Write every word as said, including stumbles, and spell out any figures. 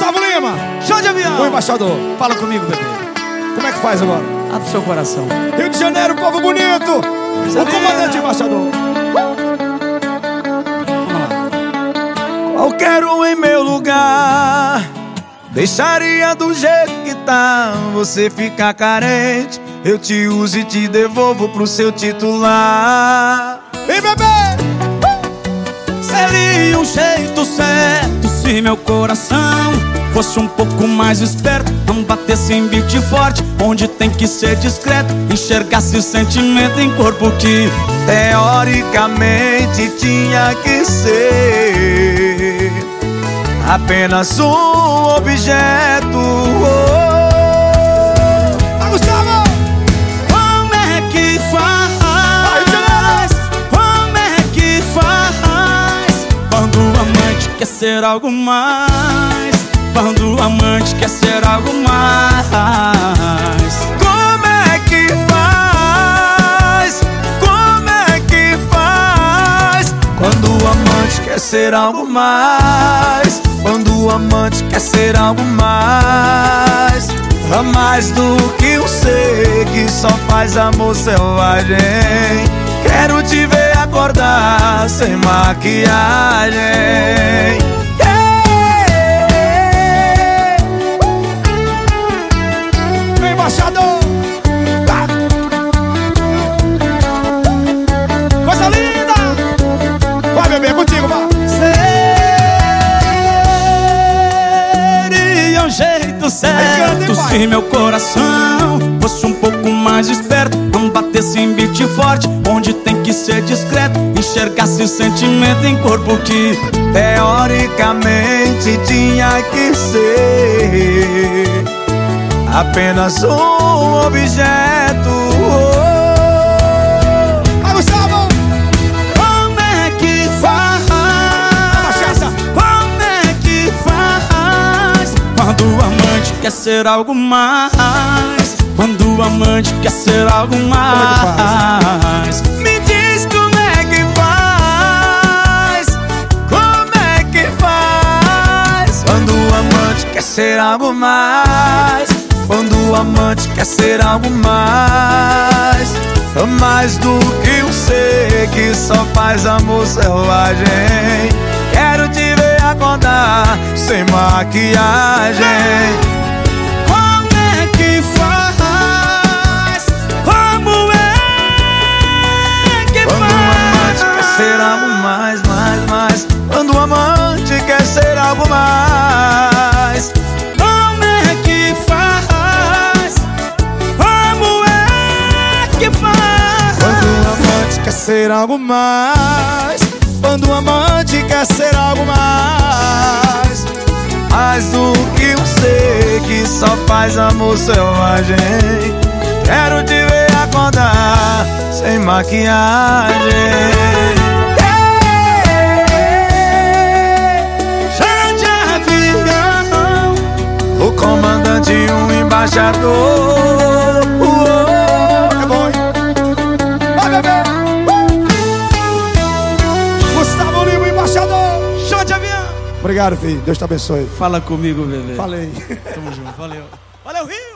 Gustavo Lima, Show de avião. o embaixador. Fala comigo, bebê. Como é que faz agora? Abre o seu coração. Rio de Janeiro, povo bonito. O comandante embaixador. Qualquer um em meu lugar deixaria do jeito que tá. Você fica carente, eu te uso e te devolvo pro seu titular. E bebê! Seria um jeito certo se meu coração fosse um pouco mais esperto, não batesse em beat forte, onde tem que ser discreto, enxergasse sentimento em corpo que teoricamente tinha que ser apenas um objeto. Vai, Gustavo! Como é que faz? Como é que faz? Quando o amante quer ser algo mais, quando o amante quer ser algo mais. Como é que faz? Como é que faz? Quando o amante quer ser algo mais, quando o amante quer ser algo mais, a mais do que um ser que só faz amor selvagem. Quero te ver acordar sem maquiagem. Embaixador! Tá. Coisa linda! Vai, bebê, é contigo, vai! Seria um jeito certo se meu coração fosse um pouco mais esperto, não batesse em beat forte, onde tem que ser discreto, enxergasse sentimento em corpo que teoricamente tinha que ser apenas um objeto. Vai, Gustavo! Como é que faz? Como é que faz? Quando o amante quer ser algo mais, quando o amante quer ser algo mais. Me diz como é que faz, como é que faz? Quando o amante quer ser algo mais, quando o amante quer ser algo mais, mais do que um ser que só faz amor selvagem. Quero te ver acordar sem maquiagem. Como é que faz? Como é que Quando faz? o amante quer ser algo mais, mais, mais. Quando o amante quer ser algo mais. Como é que faz? Como é que faz? Quando o amante quer ser algo mais, quando o amante quer ser algo mais, Mais do que um ser que só faz amor selvagem. Quero te ver acordar sem maquiagem. Já de avião, O comandante e um embaixador. é bom, hein? Vai, bebê! Gustavo Lima, embaixador! show de avião. Obrigado, filho. Deus te abençoe. Fala comigo, bebê. Falei. Tamo junto, valeu. Valeu, Rio!